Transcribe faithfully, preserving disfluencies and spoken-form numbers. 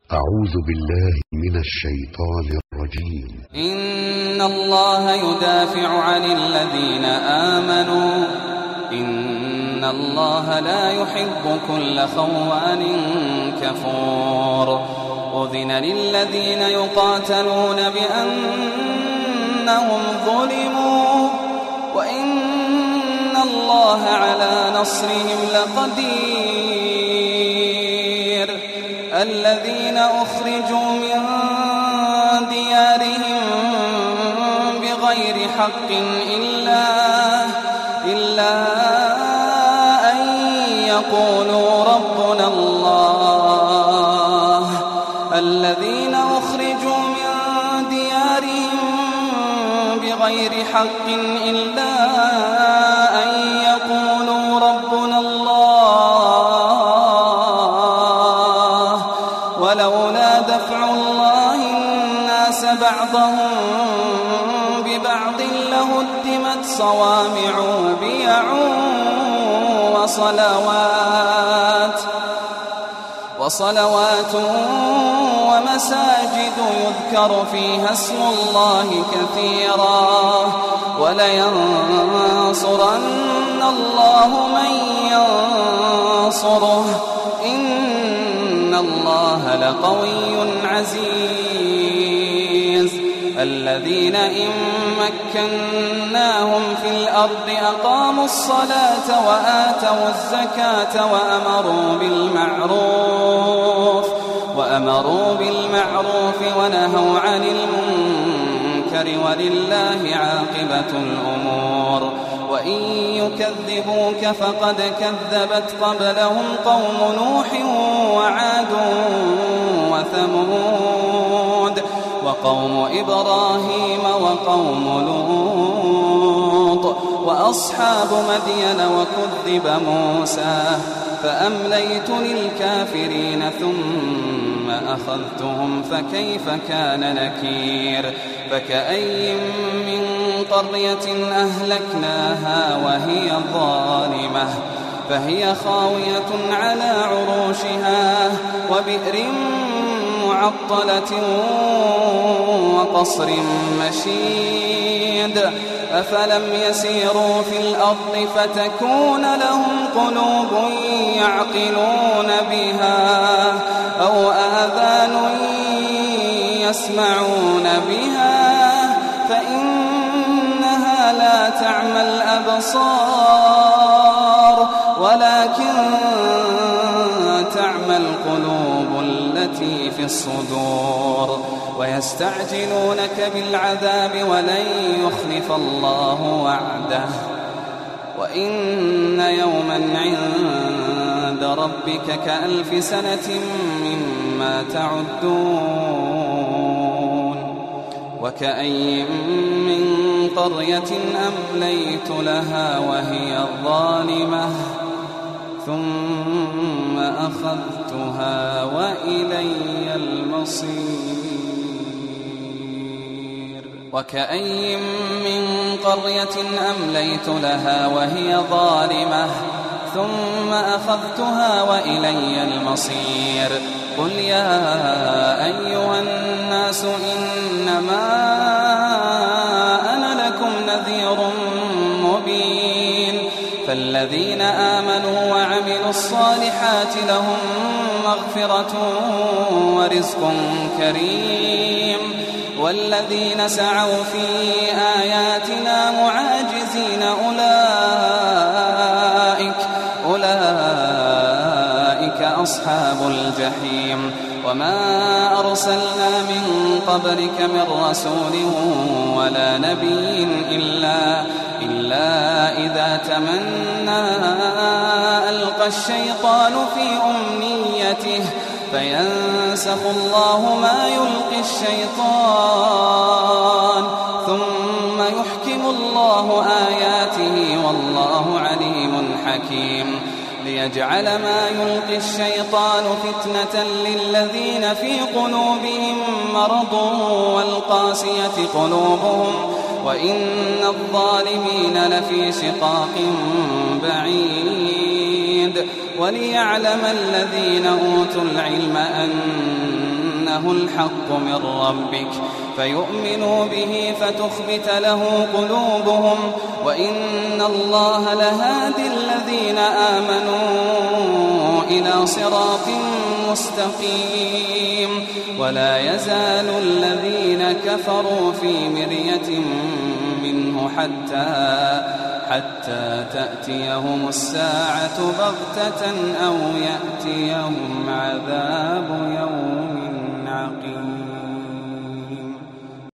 أعوذ بالله من الشيطان الرجيم. إن الله يدافع عن الذين آمنوا إن الله لا يحب كل خوان كفور. أذن للذين يقاتلون بأنهم ظلموا وإن الله على نصرهم لقدير. الذين أخرجوا من ديارهم بغير حق إلا, إلا أن يقولوا ربنا الله. الذين أخرجوا من ديارهم بغير حق إلا أن يقولوا ربنا الله. ولولا دفع الله الناس بعضهم ببعض لهدمت صوامع وبيع وصلوات وصلوات ومساجد يذكر فيها اسم الله كثيرا ولينصرن الله من ينصره إن الله لقوي عزيز. الذين إن مكناهم في الأرض أقاموا الصلاة وآتوا الزكاة وأمروا بالمعروف وأمروا بالمعروف ونهوا عن المنكر ولله عاقبة الأمور. وإن يكذبوك فقد كذبت قبلهم قوم نوح وعاد وثمود وقوم إبراهيم وقوم لوط وأصحاب مدين وكذب موسى فأمليت للكافرين ثم أخذتهم فكيف كان نكير. فكأي من قرية أهلكناها وهي ظالمة فهي خاوية على عروشها وبئر معطلة وقصر مشيد. أفلم يسيروا في الأرض فتكون لهم قلوب يعقلون بها أو آذان يسمعون بها فإنها لا تعمى الأبصار ولكن تعمى القلوب التي في الصدور. ويستعجلونك بالعذاب ولن يخلف الله وعده وإن يوما عند ربك كألف سنة مما تعدون. وكأي من قرية أمليت لها وهي ظالمة ثم أخذتها وإلي المصير. وكأي من قرية أمليت لها وهي ظالمة ثم أخذتها وإلي المصير. قل يا أيها الناس إنما أنا لكم نذير مبين. فالذين آمنوا وعملوا الصالحات لهم مغفرة ورزق كريم. والذين سعوا في آياتنا معاجزين أولئك أولئك أصحاب الجحيم. وما أرسلنا من قبلك من رسول ولا نبي إلا إلا إذا تمنى ألقى الشيطان في أمنيته فينسخ الله ما يلقي الشيطان ثم يحكم الله آياته والله عليم حكيم. ليجعل ما يلقي الشيطان فتنة للذين في قلوبهم مرض والقاسية قلوبهم وإن الظالمين لفي شقاق بعيد. وليعلم الذين أوتوا العلم أن إنه الحق من ربك فيؤمنوا به فتخبت له قلوبهم وإن الله لهادي الذين آمنوا إلى صراط مستقيم. ولا يزال الذين كفروا في مرية منه حتى حتى تأتيهم الساعة بغتة أو يأتيهم عذاب يوم